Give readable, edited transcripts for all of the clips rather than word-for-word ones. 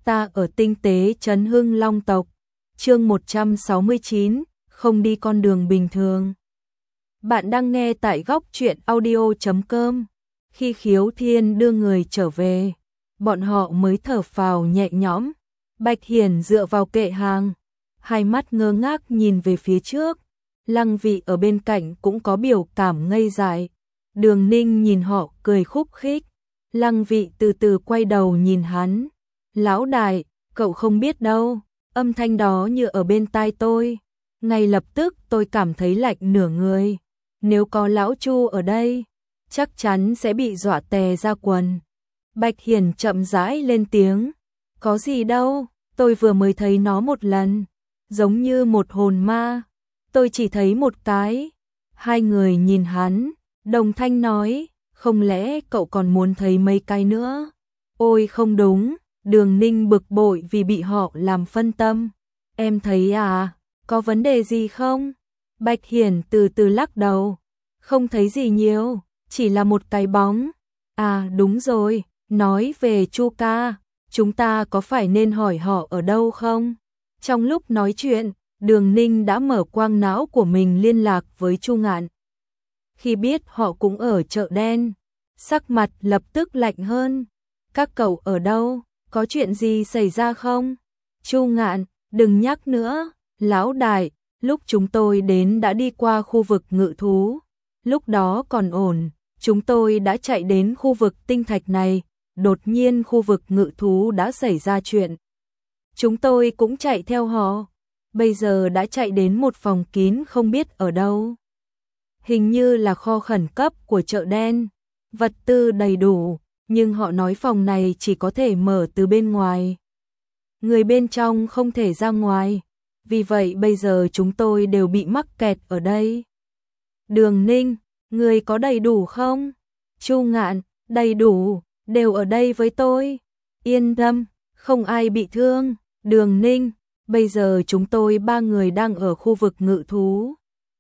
Ta ở tinh tế trấn Hưng Long tộc. Chương 169, không đi con đường bình thường. Bạn đang nghe tại góc truyện audio.com. Khi Khiếu Thiên đưa người trở về, bọn họ mới thở phào nhẹ nhõm. Bạch Hiển dựa vào kệ hàng, hai mắt ngơ ngác nhìn về phía trước. Lăng Vị ở bên cạnh cũng có biểu cảm ngây dại. Đường Ninh nhìn họ cười khúc khích. Lăng Vị từ từ quay đầu nhìn hắn. Lão đại, cậu không biết đâu, âm thanh đó như ở bên tai tôi. Ngay lập tức tôi cảm thấy lạnh nửa người. Nếu có lão Chu ở đây, chắc chắn sẽ bị dọa tè ra quần. Bạch Hiển chậm rãi lên tiếng. Có gì đâu, tôi vừa mới thấy nó một lần, giống như một hồn ma. Tôi chỉ thấy một cái. Hai người nhìn hắn, đồng thanh nói, không lẽ cậu còn muốn thấy mấy cái nữa? Ôi không đúng, Đường Ninh bực bội vì bị họ làm phân tâm. Em thấy à, có vấn đề gì không? Bạch Hiển từ từ lắc đầu. Không thấy gì nhiều, chỉ là một cái bóng. À đúng rồi, nói về Chu ca, chúng ta có phải nên hỏi họ ở đâu không? Trong lúc nói chuyện, Đường Ninh đã mở quang não của mình liên lạc với Chu Ngạn. Khi biết họ cũng ở chợ đen, sắc mặt lập tức lạnh hơn. Các cậu ở đâu? Có chuyện gì xảy ra không? Chu Ngạn, đừng nhắc nữa, lão đại, lúc chúng tôi đến đã đi qua khu vực ngự thú. Lúc đó còn ổn, chúng tôi đã chạy đến khu vực tinh thạch này, đột nhiên khu vực ngự thú đã xảy ra chuyện. Chúng tôi cũng chạy theo họ, bây giờ đã chạy đến một phòng kín không biết ở đâu. Hình như là kho khẩn cấp của chợ đen, vật tư đầy đủ, nhưng họ nói phòng này chỉ có thể mở từ bên ngoài. Người bên trong không thể ra ngoài, vì vậy bây giờ chúng tôi đều bị mắc kẹt ở đây. Đường Ninh, người có đầy đủ không? Chu Ngạn, đầy đủ, đều ở đây với tôi. Yên tâm, không ai bị thương. Đường Ninh, bây giờ chúng tôi 3 người đang ở khu vực ngự thú.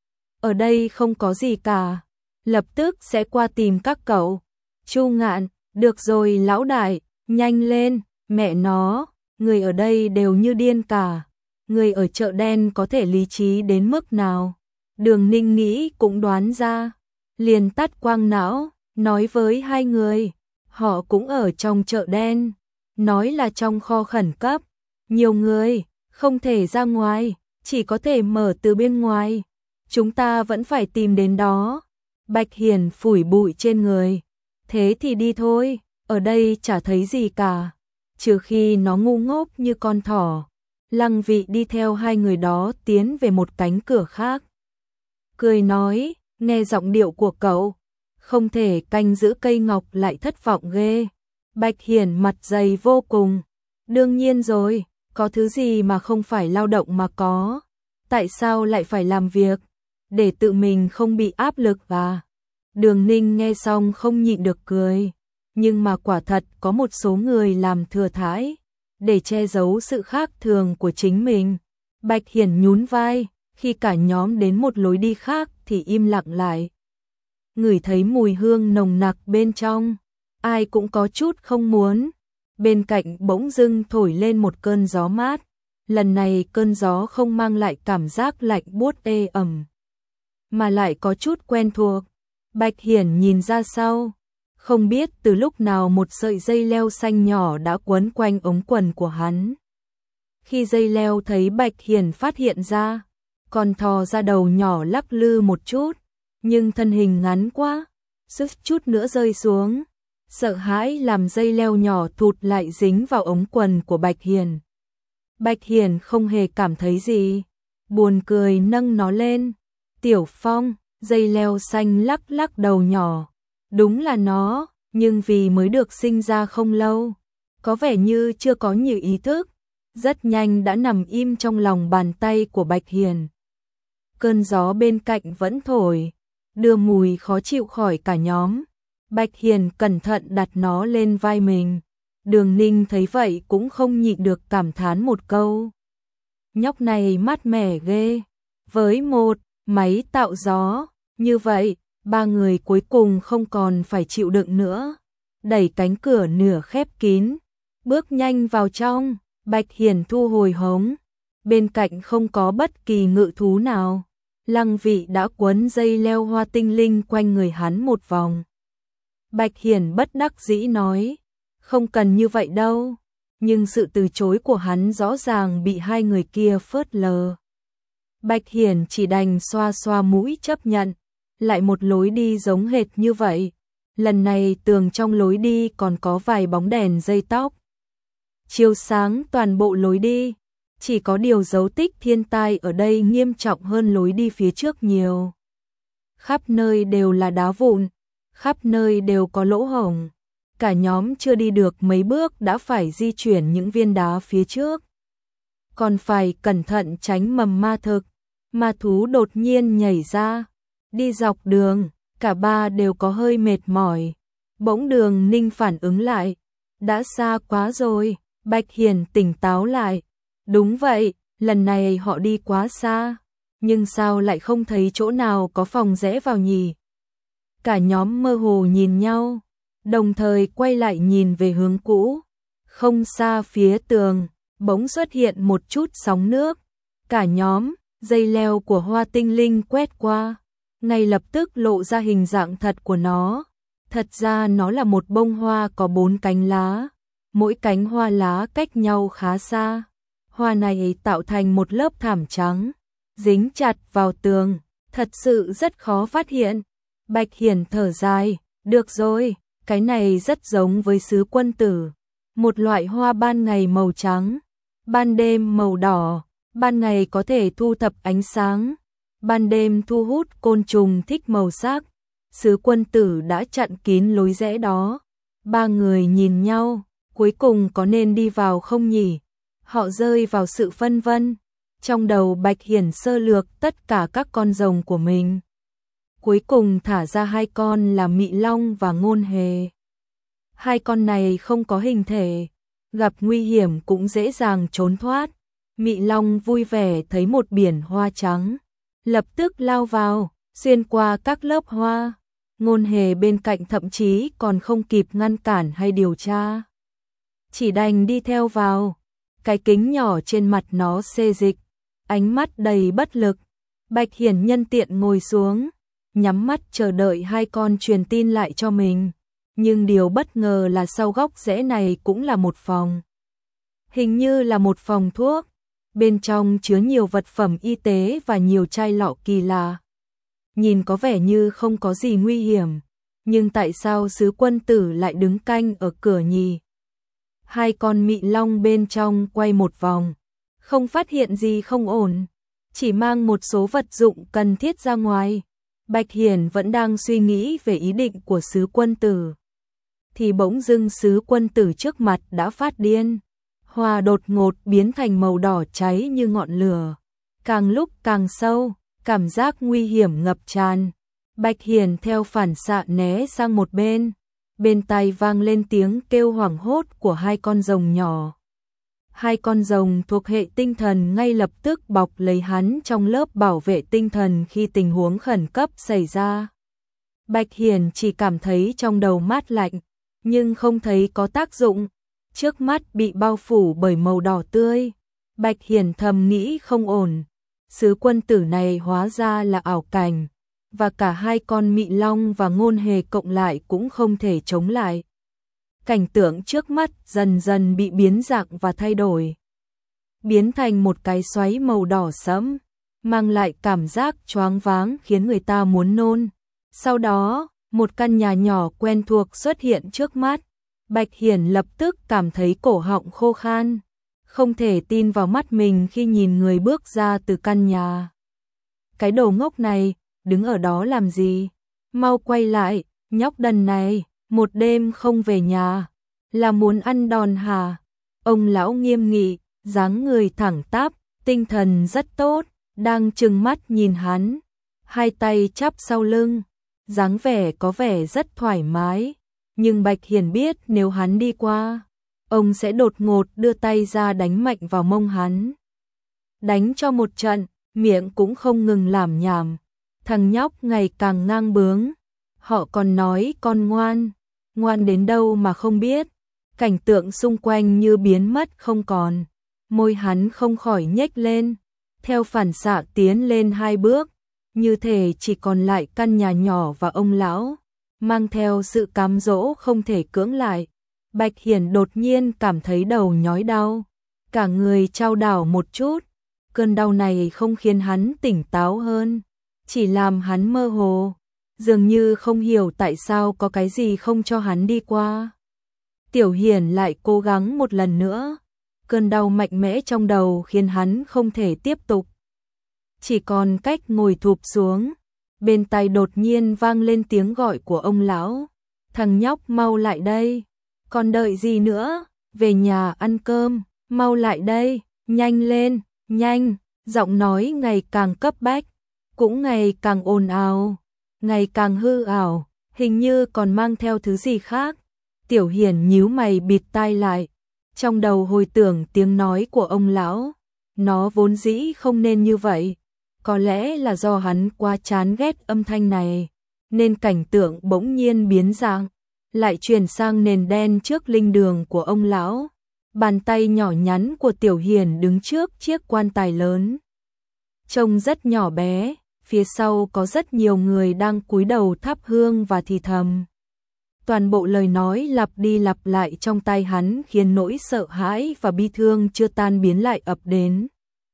Ở đây không có gì cả, lập tức sẽ qua tìm các cậu. Chu Ngạn, được rồi lão đại, nhanh lên, mẹ nó, người ở đây đều như điên cả. Người ở chợ đen có thể lý trí đến mức nào? Đường Ninh nghĩ cũng đoán ra, liền tắt quang não, nói với hai người, họ cũng ở trong chợ đen, nói là trong kho khẩn cấp, nhiều người, không thể ra ngoài, chỉ có thể mở từ bên ngoài, chúng ta vẫn phải tìm đến đó. Bạch Hiển phủi bụi trên người, thế thì đi thôi, ở đây chả thấy gì cả, trừ khi nó ngu ngốc như con thỏ. Lăng Vị đi theo hai người đó tiến về một cánh cửa khác. Cười nói, nghe giọng điệu của cậu, không thể canh giữ cây ngọc lại thất vọng ghê. Bạch Hiển mặt dày vô cùng. Đương nhiên rồi, có thứ gì mà không phải lao động mà có. Tại sao lại phải làm việc? Để tự mình không bị áp lực à? Đường Ninh nghe xong không nhịn được cười. Nhưng mà quả thật có một số người làm thừa thãi, để che giấu sự khác thường của chính mình. Bạch Hiển nhún vai, khi cả nhóm đến một lối đi khác thì im lặng lại. Ngửi thấy mùi hương nồng nặc bên trong, ai cũng có chút không muốn. Bên cạnh bỗng dưng thổi lên một cơn gió mát. Lần này cơn gió không mang lại cảm giác lạnh buốt ê ẩm, mà lại có chút quen thuộc. Bạch Hiển nhìn ra sau, không biết từ lúc nào một sợi dây leo xanh nhỏ đã quấn quanh ống quần của hắn. Khi dây leo thấy Bạch Hiển phát hiện ra, còn thò ra đầu nhỏ lắc lư một chút, nhưng thân hình ngắn quá, suýt chút nữa rơi xuống. Sợ hãi làm dây leo nhỏ thụt lại dính vào ống quần của Bạch Hiển. Bạch Hiển không hề cảm thấy gì, buồn cười nâng nó lên. Tiểu Phong, dây leo xanh lắc lắc đầu nhỏ. Đúng là nó, nhưng vì mới được sinh ra không lâu, có vẻ như chưa có nhiều ý thức, rất nhanh đã nằm im trong lòng bàn tay của Bạch Hiển. Cơn gió bên cạnh vẫn thổi, đưa mùi khó chịu khỏi cả nhóm. Bạch Hiển cẩn thận đặt nó lên vai mình. Đường Ninh thấy vậy cũng không nhịn được cảm thán một câu. Nhóc này mát mẻ ghê. Với một máy tạo gió như vậy, 3 người cuối cùng không còn phải chịu đựng nữa. Đẩy cánh cửa nửa khép kín, bước nhanh vào trong. Bạch Hiển thu hồi hống, bên cạnh không có bất kỳ ngự thú nào. Lăng Vị đã quấn dây leo hoa tinh linh quanh người hắn một vòng. Bạch Hiển bất đắc dĩ nói, không cần như vậy đâu, nhưng sự từ chối của hắn rõ ràng bị hai người kia phớt lờ. Bạch Hiển chỉ đành xoa xoa mũi chấp nhận, lại một lối đi giống hệt như vậy. Lần này tường trong lối đi còn có vài bóng đèn dây tóc chiếu sáng toàn bộ lối đi, chỉ có điều dấu tích thiên tai ở đây nghiêm trọng hơn lối đi phía trước nhiều. Khắp nơi đều là đá vụn, khắp nơi đều có lỗ hổng. Cả nhóm chưa đi được mấy bước đã phải di chuyển những viên đá phía trước. Còn phải cẩn thận tránh mầm ma thực, ma thú đột nhiên nhảy ra. Đi dọc đường, cả ba đều có hơi mệt mỏi. Bỗng Đường Ninh phản ứng lại, đã xa quá rồi. Bạch Hiển tỉnh táo lại. Đúng vậy, lần này họ đi quá xa, nhưng sao lại không thấy chỗ nào có phòng rẽ vào nhỉ? Cả nhóm mơ hồ nhìn nhau, đồng thời quay lại nhìn về hướng cũ. Không xa phía tường, bỗng xuất hiện một chút sóng nước. Cả nhóm, dây leo của hoa tinh linh quét qua, ngay lập tức lộ ra hình dạng thật của nó. Thật ra nó là một bông hoa có 4 cánh lá, mỗi cánh hoa lá cách nhau khá xa. Hoa này tạo thành một lớp thảm trắng, dính chặt vào tường, thật sự rất khó phát hiện. Bạch Hiển thở dài, được rồi, cái này rất giống với sứ quân tử. Một loại hoa ban ngày màu trắng, ban đêm màu đỏ, ban ngày có thể thu thập ánh sáng, ban đêm thu hút côn trùng thích màu sắc. Sứ quân tử đã chặn kín lối rẽ đó. Ba người nhìn nhau, cuối cùng có nên đi vào không nhỉ? Họ rơi vào sự phân vân. Trong đầu Bạch Hiển sơ lược tất cả các con rồng của mình. Cuối cùng thả ra 2 con là Mị Long và Ngôn Hề. 2 con này không có hình thể, gặp nguy hiểm cũng dễ dàng trốn thoát. Mị Long vui vẻ thấy một biển hoa trắng, lập tức lao vào, xuyên qua các lớp hoa. Ngôn Hề bên cạnh thậm chí còn không kịp ngăn cản hay điều tra, chỉ đành đi theo vào. Cái kính nhỏ trên mặt nó xê dịch, ánh mắt đầy bất lực. Bạch Hiển nhân tiện ngồi xuống, nhắm mắt chờ đợi 2 con truyền tin lại cho mình. Nhưng điều bất ngờ là sau góc rẽ này cũng là một phòng. Hình như là một phòng thuốc. Bên trong chứa nhiều vật phẩm y tế và nhiều chai lọ kỳ lạ. Nhìn có vẻ như không có gì nguy hiểm, nhưng tại sao sứ quân tử lại đứng canh ở cửa nhỉ? 2 con Mị Long bên trong quay một vòng, không phát hiện gì không ổn, chỉ mang một số vật dụng cần thiết ra ngoài. Bạch Hiển vẫn đang suy nghĩ về ý định của sứ quân tử, thì bỗng dưng sứ quân tử trước mặt đã phát điên. Hoa đột ngột biến thành màu đỏ cháy như ngọn lửa, càng lúc càng sâu, cảm giác nguy hiểm ngập tràn. Bạch Hiển theo phản xạ né sang một bên tai vang lên tiếng kêu hoảng hốt của 2 con rồng nhỏ. 2 con rồng thuộc hệ tinh thần ngay lập tức bọc lấy hắn trong lớp bảo vệ tinh thần khi tình huống khẩn cấp xảy ra. Bạch Hiển chỉ cảm thấy trong đầu mát lạnh, nhưng không thấy có tác dụng. Trước mắt bị bao phủ bởi màu đỏ tươi. Bạch Hiển thầm nghĩ không ổn. Sứ quân tử này hóa ra là ảo cảnh, và cả 2 con Mị Long và Ngôn Hề cộng lại cũng không thể chống lại. Cảnh tượng trước mắt dần dần bị biến dạng và thay đổi, biến thành một cái xoáy màu đỏ sẫm, mang lại cảm giác choáng váng khiến người ta muốn nôn. Sau đó, một căn nhà nhỏ quen thuộc xuất hiện trước mắt. Bạch Hiển lập tức cảm thấy cổ họng khô khan, không thể tin vào mắt mình khi nhìn người bước ra từ căn nhà. Cái đồ ngốc này, đứng ở đó làm gì? Mau quay lại, nhóc đần này, một đêm không về nhà, là muốn ăn đòn hả? Ông lão nghiêm nghị, dáng người thẳng tắp, tinh thần rất tốt, đang trừng mắt nhìn hắn, 2 tay chắp sau lưng, dáng vẻ có vẻ rất thoải mái. Nhưng Bạch Hiển biết nếu hắn đi qua, ông sẽ đột ngột đưa tay ra đánh mạnh vào mông hắn. Đánh cho một trận, miệng cũng không ngừng lảm nhảm. Thằng nhóc ngày càng ngang bướng. Họ còn nói con ngoan, ngoan đến đâu mà không biết. cảnh tượng xung quanh như biến mất không còn. Môi hắn không khỏi nhếch lên, theo phản xạ tiến lên 2 bước, như thể chỉ còn lại căn nhà nhỏ và ông lão, mang theo sự cám dỗ không thể cưỡng lại. Bạch Hiển đột nhiên cảm thấy đầu nhói đau, cả người chao đảo một chút, cơn đau này không khiến hắn tỉnh táo hơn, chỉ làm hắn mơ hồ, dường như không hiểu tại sao có cái gì không cho hắn đi qua. Tiểu Hiển lại cố gắng một lần nữa, cơn đau mạnh mẽ trong đầu khiến hắn không thể tiếp tục. Chỉ còn cách ngồi thụp xuống, bên tai đột nhiên vang lên tiếng gọi của ông lão. Thằng nhóc mau lại đây, còn đợi gì nữa, về nhà ăn cơm, mau lại đây, nhanh lên, nhanh. Giọng nói ngày càng cấp bách, cũng ngày càng ồn ào, ngày càng hư ảo, hình như còn mang theo thứ gì khác. Tiểu Hiển nhíu mày bịt tai lại, trong đầu hồi tưởng tiếng nói của ông lão, nó vốn dĩ không nên như vậy, có lẽ là do hắn quá chán ghét âm thanh này, nên cảnh tượng bỗng nhiên biến dạng, lại chuyển sang nền đen trước linh đường của ông lão. Bàn tay nhỏ nhắn của Tiểu Hiển đứng trước chiếc quan tài lớn, trông rất nhỏ bé, phía sau có rất nhiều người đang cúi đầu thắp hương và thì thầm. Toàn bộ lời nói lặp đi lặp lại trong tai hắn khiến nỗi sợ hãi và bi thương chưa tan biến lại ập đến.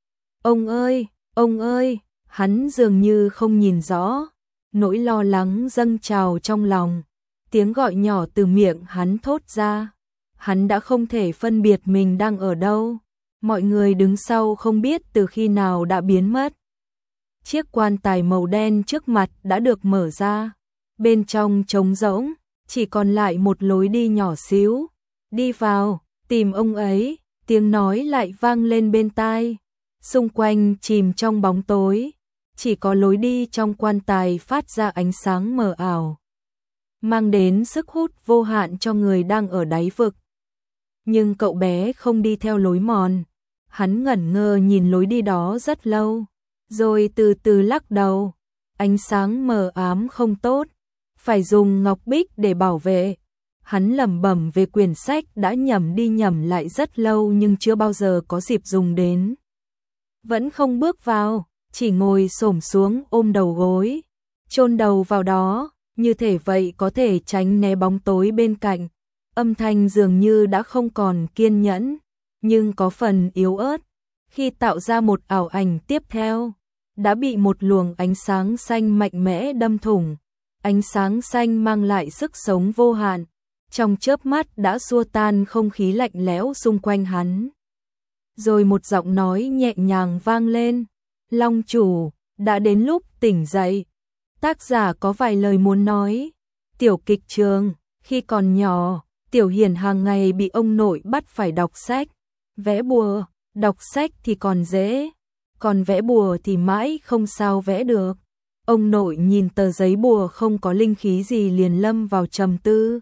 Ông ơi, hắn dường như không nhìn rõ, nỗi lo lắng dâng trào trong lòng, tiếng gọi nhỏ từ miệng hắn thốt ra. Hắn đã không thể phân biệt mình đang ở đâu, mọi người đứng sau không biết từ khi nào đã biến mất. Chiếc quan tài màu đen trước mặt đã được mở ra, bên trong trống rỗng, chỉ còn lại một lối đi nhỏ xíu. Đi vào, tìm ông ấy, tiếng nói lại vang lên bên tai. Xung quanh chìm trong bóng tối, chỉ có lối đi trong quan tài phát ra ánh sáng mờ ảo, mang đến sức hút vô hạn cho người đang ở đáy vực. Nhưng cậu bé không đi theo lối mòn, hắn ngẩn ngơ nhìn lối đi đó rất lâu, rồi từ từ lắc đầu. Ánh sáng mờ ám không tốt, phải dùng ngọc bích để bảo vệ. Hắn lẩm bẩm về quyển sách đã nhẩm đi nhẩm lại rất lâu nhưng chưa bao giờ có dịp dùng đến. Vẫn không bước vào, chỉ ngồi xổm xuống ôm đầu gối, chôn đầu vào đó, như thể vậy có thể tránh né bóng tối bên cạnh. Âm thanh dường như đã không còn kiên nhẫn, nhưng có phần yếu ớt. Khi tạo ra một ảo ảnh tiếp theo, đã bị một luồng ánh sáng xanh mạnh mẽ đâm thủng. Ánh sáng xanh mang lại sức sống vô hạn, trong chớp mắt đã xua tan không khí lạnh lẽo xung quanh hắn. Rồi một giọng nói nhẹ nhàng vang lên, Long chủ, đã đến lúc tỉnh dậy. Tác giả có vài lời muốn nói. Tiểu kịch trường, khi còn nhỏ, Tiểu Hiển hàng ngày bị ông nội bắt phải đọc sách, vẽ bùa. Đọc sách thì còn dễ, còn vẽ bùa thì mãi không sao vẽ được. Ông nội nhìn tờ giấy bùa không có linh khí gì liền lâm vào trầm tư.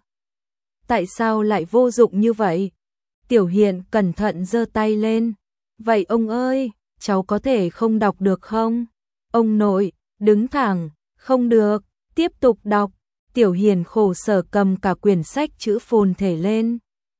Tại sao lại vô dụng như vậy? Tiểu Hiển cẩn thận giơ tay lên. Vậy ông ơi, cháu có thể không đọc được không? Ông nội, đứng thẳng, không được, tiếp tục đọc. Tiểu Hiển khổ sở cầm cả quyển sách chữ phồn thể lên.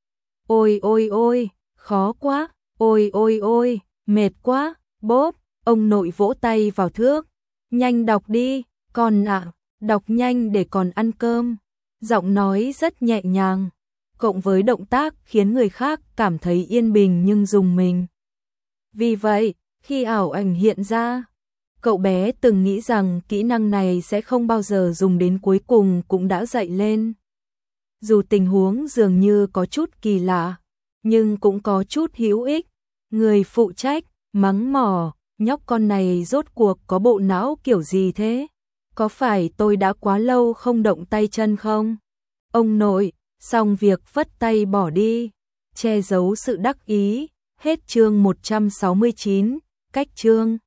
Ôi ôi ôi, khó quá, ôi ôi ôi, mệt quá, bốp, ông nội vỗ tay vào thước. Nhanh đọc đi, con ạ, đọc nhanh để còn ăn cơm. Giọng nói rất nhẹ nhàng, cộng với động tác khiến người khác cảm thấy yên bình nhưng rùng mình. Vì vậy, khi ảo ảnh hiện ra, cậu bé từng nghĩ rằng kỹ năng này sẽ không bao giờ dùng đến cuối cùng cũng đã dậy lên. Dù tình huống dường như có chút kỳ lạ, nhưng cũng có chút hữu ích. Người phụ trách, mắng mỏ, nhóc con này rốt cuộc có bộ não kiểu gì thế? Có phải tôi đã quá lâu không động tay chân không? Ông nội, xong việc phất tay bỏ đi, che giấu sự đắc ý. Hết chương 169, cách chương.